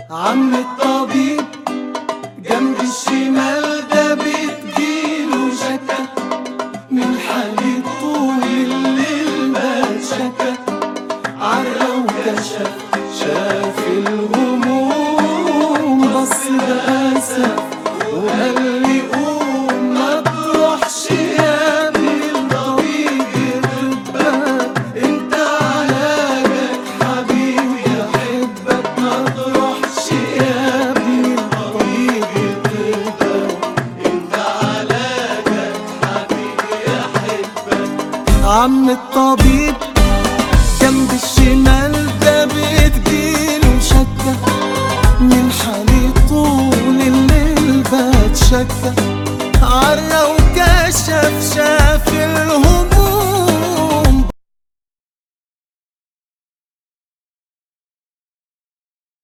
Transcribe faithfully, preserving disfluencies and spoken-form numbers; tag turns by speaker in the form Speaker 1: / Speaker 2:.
Speaker 1: عم الطبيب جنب الشمال ده بتجيله شكا من حالة طول الليل بتشكى، عرى وكشف شاف الهموم بص بأسف وقال لي قوم ما تروحش يا ابني الطبيب يطبك، انت علاجك حبيبي يحبك، ما تروحش يا ابني الطبيب يطبك، انت علاجك حبيبي يحبك. عم الطبيب جنب الشمال ده بتجيله شكة من حالي طول الليل بتشكى، عرى وكشف شاف